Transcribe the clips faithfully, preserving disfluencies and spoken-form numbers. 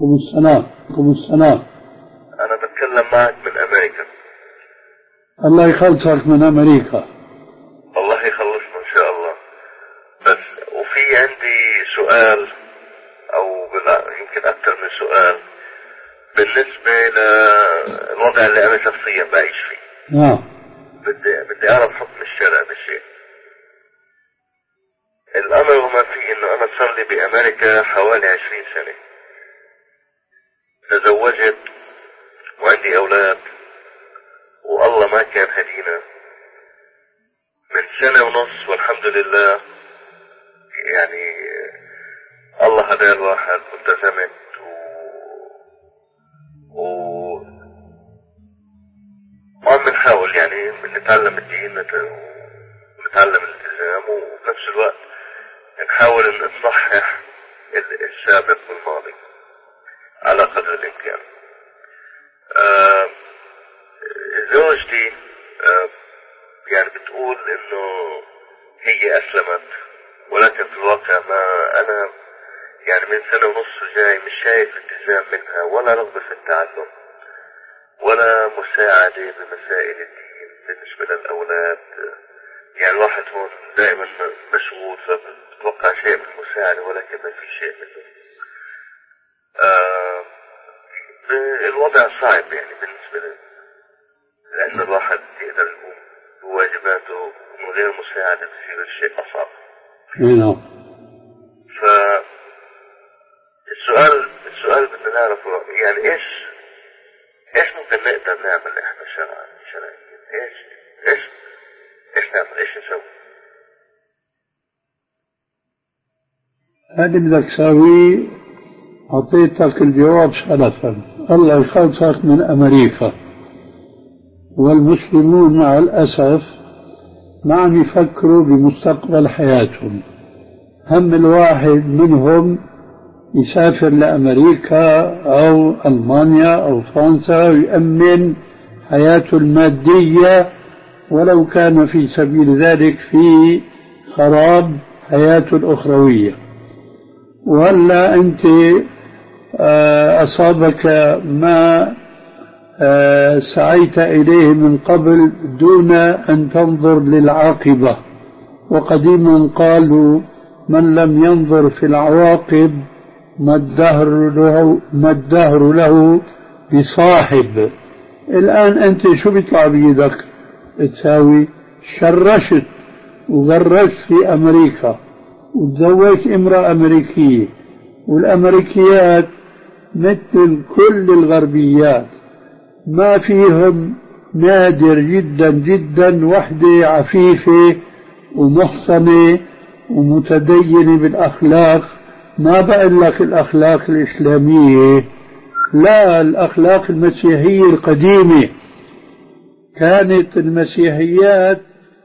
عليكم السلام. عليكم السلام. أنا بتكلم معك من أمريكا. الله يخلصك من أمريكا. الله يخلصنا إن شاء الله. بس وفي عندي سؤال أو يمكن أكثر من سؤال بالنسبة للوضع اللي أنا شخصيا بعيش فيه. نعم. بدي بدي أعرف حكم الشرع بالشيء. الأمر وما فيه إنه أنا صار لي بأمريكا حوالي عشرين سنة. تزوجت وعندي أولاد والله ما كان هدينا. من سنة ونص والحمد لله يعني الله هدى الواحد والتزمت و, و... وعم نحاول يعني نتعلم الدين ونتعلم الالتزام وفي نفس الوقت نحاول ان نصحح السابق والماضي على قدر الامكان. آه زوجتي آه يعني بتقول انه هي اسلمت ولكن في الواقع ما انا يعني من سنة ونص جاي مش شايف التزام منها ولا رغبة في التعلم ولا مساعدة بمسائل الدين بالنسبة للأولاد. يعني الواحد هون دائما مشغول فبتوقع شيء من المساعدة ولكن ما في شيء منه. آه الوضع صعب يعني بالنسبة لي لأن الواحد يقدر يقوم بواجباته ومن غير مساعدة بصير الشيء أصعب. نعم. ف السؤال السؤال بدنا نعرفه يعني ايش ايش ممكن نقدر نعمل احنا شرعا شرعيا ايش ايش ايش نعمل ايش نسوي؟ هذا بدك تسوي. أعطيتك الجواب سلفا. الله يخلصك من أمريكا. والمسلمون مع الأسف ما عم يفكروا بمستقبل حياتهم. هم الواحد منهم يسافر لأمريكا أو ألمانيا أو فرنسا ويأمن حياته المادية ولو كان في سبيل ذلك في خراب حياته الأخروية. وهلا أنت أصابك ما سعيت إليه من قبل دون أن تنظر للعاقبة. وقديما قالوا من لم ينظر في العواقب ما الدهر له, ما الدهر له بصاحب. الآن أنت شو بيطلع بيدك تساوي؟ شرشت وغرست في أمريكا وتزوجت امرأة أمريكية والأمريكيات مثل كل الغربيات ما فيهم نادر جدا جدا وحدة عفيفة ومحصنة ومتدينة بالأخلاق. ما بقول لك الأخلاق الإسلامية، لا، الأخلاق المسيحية القديمة. كانت المسيحيات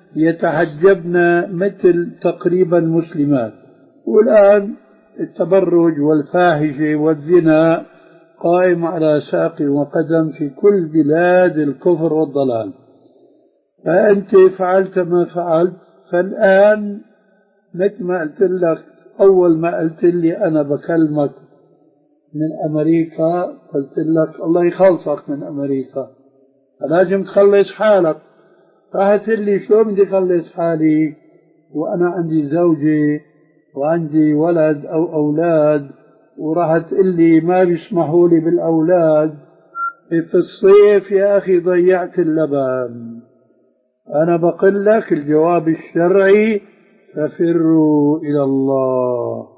يتحجبن مثل تقريبا مسلمات، والآن التبرج والفاحشة والزنا قائم على ساق وقدم في كل بلاد الكفر والضلال. فأنت فعلت ما فعلت. فالآن مثل ما قلت لك أول ما قلت لي أنا بكلمك من أمريكا قلت لك الله يخلصك من أمريكا لازم تخلص حالك. فقلت لي شلون بدي أخلص حالي وأنا عندي زوجي وعندي ولد أو أولاد وراح تقول لي ما بيسمحوا لي بالأولاد في الصيف؟ يا أخي ضيعت اللبن. أنا بقول لك الجواب الشرعي ففروا إلى الله.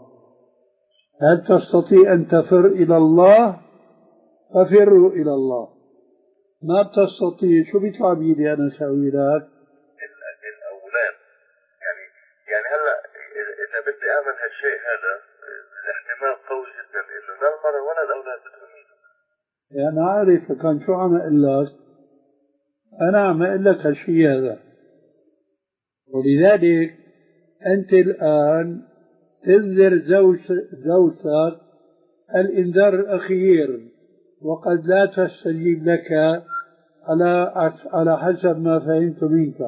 هل تستطيع أن تفر إلى الله؟ ففروا إلى الله. ما بتستطيع شو بيطلع بيدي أنا أسوي لك؟ الأولاد يعني يعني هلا إذا بدي أعمل هالشيء هذا الاحتمال قوي جدا إنه لا المرأة ولا الأولاد بدهم يجوا. يعني أنا عارف كان شو عم أقول لك. أنا عم أقول لك هالشيء هذا. ولذلك أنت الآن تنذر زوجتك الإنذار الأخير وقد لا تستجيب لك على على حسب ما فهمت منك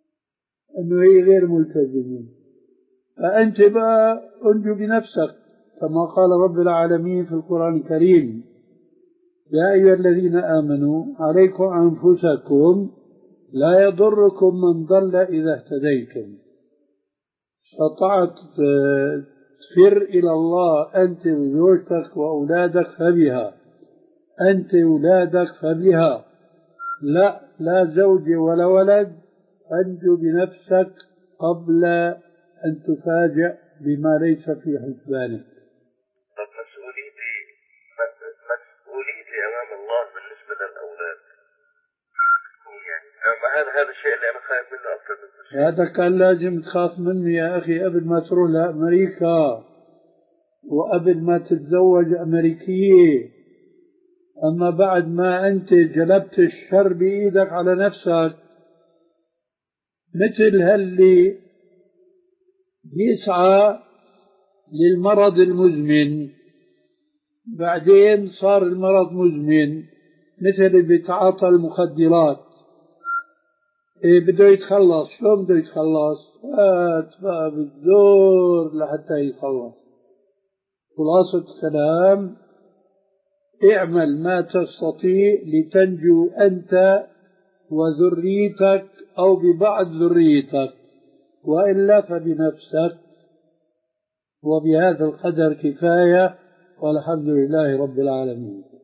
أنه هي غير ملتزمة. فأنت بقى أنجو بنفسك كما قال رب العالمين في القرآن الكريم: يا أيها الذين آمنوا عليكم أنفسكم لا يضركم من ضل إذا اهتديتم. استطعت تفر إلى الله أنت وزوجتك وأولادك فبها، أنت وأولادك فبها، لا لا زوج ولا ولد، أنجو بنفسك قبل أن تفاجأ بما ليس في حسبانك. طب مسؤوليتي مسؤوليتي أمام الله بالنسبة للأولاد يعني هذا هذا الشيء اللي أنا خايف منه أكثر من كل شيء. هذا كان لازم تخاف منه يا أخي قبل ما تروح لأمريكا وقبل ما تتزوج أمريكية. أما بعد ما أنت جلبت الشر بإيدك على نفسك، مثل هاللي يسعى للمرض المزمن بعدين صار المرض مزمن، مثل اللي بيتعاطى المخدرات، إيه بده يتخلص. شلون بده يتخلص؟ فات بقى بالدور لحتى يتخلص. خلاصة الكلام: اعمل ما تستطيع لتنجو أنت وذريتك أو ببعض ذريتك، وإلا فبنفسك. وبهذا القدر كفاية، والحمد لله رب العالمين.